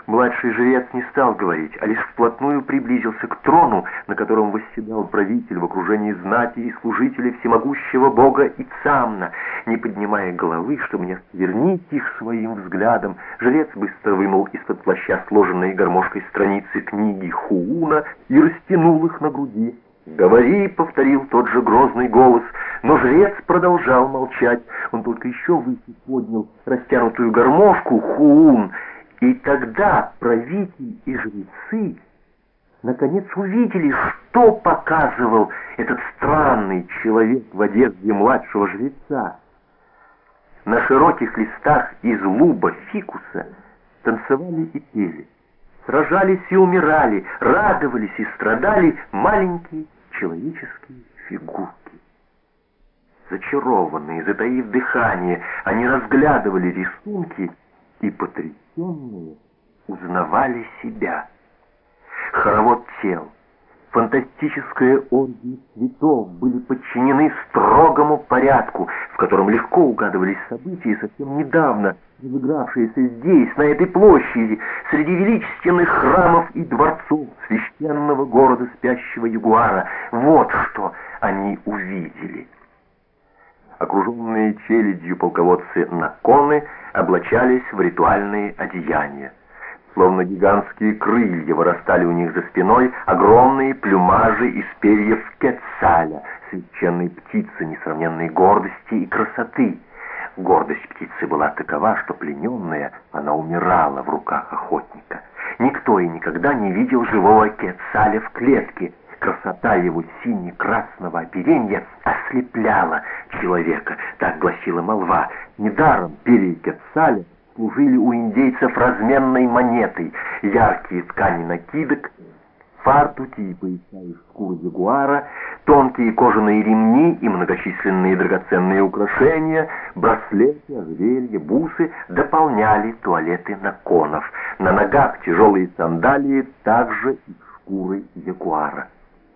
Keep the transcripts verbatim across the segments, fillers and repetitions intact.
Младший жрец не стал говорить, а лишь вплотную приблизился к трону, на котором восседал правитель в окружении знати и служителей всемогущего бога Ицамна. Не поднимая головы, чтобы не осквернить их своим взглядом, жрец быстро вынул из-под плаща сложенные гармошкой страницы книги Хууна и растянул их на груди. «Говори», — повторил тот же грозный голос, но жрец продолжал молчать. Он только еще выше поднял растянутую гармошку Хуун. И тогда правитель и жрецы наконец увидели, что показывал этот странный человек в одежде младшего жреца. На широких листах из луба фикуса танцевали и пели, сражались и умирали, радовались и страдали маленькие человеческие фигурки. Зачарованные, затаив дыхание, они разглядывали рисунки и потрясенные узнавали себя. Хоровод тел, фантастическая оргия цветов были подчинены строгому порядку, в котором легко угадывались события, совсем недавно разыгравшиеся здесь, на этой площади, среди величественных храмов и дворцов священного города спящего ягуара. Вот что они увидели. Окруженные челядью полководцы Наконы облачались в ритуальные одеяния. Словно гигантские крылья вырастали у них за спиной огромные плюмажи из перьев Кецаля, священной птицы несравненной гордости и красоты. Гордость птицы была такова, что плененная, она умирала в руках охотника. Никто и никогда не видел живого Кецаля в клетке. Красота его сине-красного оперенья ослепляла человека, так гласила молва. Недаром перья Кецаля служили у индейцев разменной монетой. Яркие ткани накидок, фартуки и пояса из шкуры ягуара, тонкие кожаные ремни и многочисленные драгоценные украшения, браслеты, ожерелья, бусы дополняли туалеты наконов. На ногах тяжелые сандалии, также из шкуры ягуара.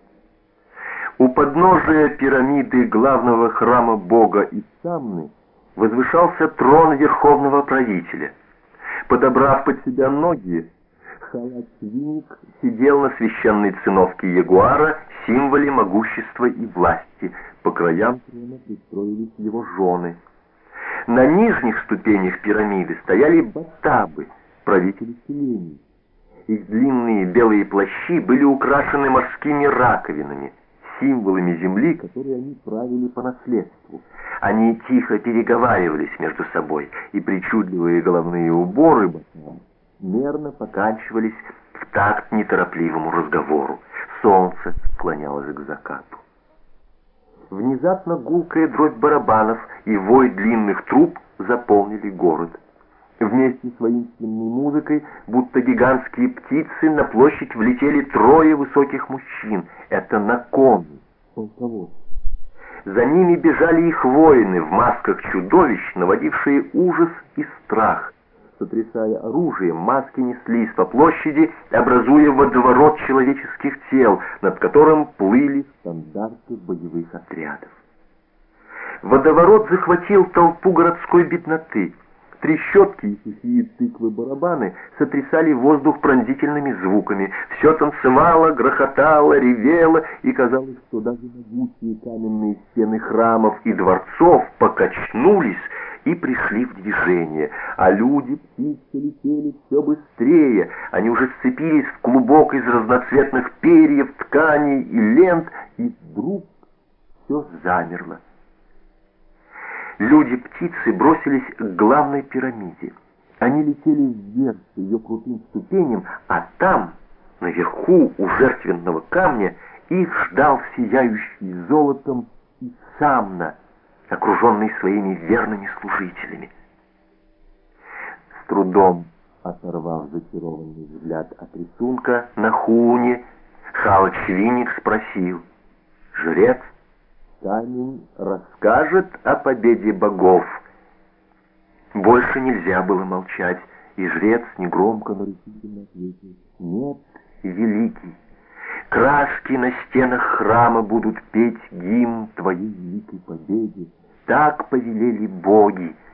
У подножия пирамиды главного храма бога Ицамны возвышался трон верховного правителя. Подобрав под себя ноги, халат-свинник сидел на священной циновке ягуара, символе могущества и власти. По краям трона пристроились его жены. На нижних ступенях пирамиды стояли батабы, правители селений. Их длинные белые плащи были украшены морскими раковинами, символами земли, которые они правили по наследству. Они тихо переговаривались между собой, и причудливые головные уборы батам мерно покачивались в такт неторопливому разговору. Солнце склонялось к закату. Внезапно гулкая дробь барабанов и вой длинных труб заполнили город. Вместе с воинственной музыкой, будто гигантские птицы, на площадь влетели трое высоких мужчин. Это Наконы, полководцы. За ними бежали их воины в масках чудовищ, наводившие ужас и страх. Сотрясая оружие, маски неслись по площади, образуя водоворот человеческих тел, над которым плыли стандарты боевых отрядов. Водоворот захватил толпу городской бедноты. Трещотки и сухие тыквы-барабаны сотрясали воздух пронзительными звуками. Все танцевало, грохотало, ревело, и казалось, что даже могучие каменные стены храмов и дворцов покачнулись и пришли в движение. А люди, птицы летели все быстрее. Они уже сцепились в клубок из разноцветных перьев, тканей и лент, и вдруг все замерло. Люди-птицы бросились к главной пирамиде. Они летели вверх по ее крутым ступеням, а там, наверху, у жертвенного камня, их ждал сияющий золотом Ицамна, окруженный своими верными служителями. С трудом оторвав зачарованный взгляд от рисунка на Хуне, халат-свинник спросил: «Жрец, камень расскажет о победе богов?» Больше нельзя было молчать, и жрец негромко, но решительно ответил: «Нет, великий, краски на стенах храма будут петь гимн твоей великой победе. Так повелели боги,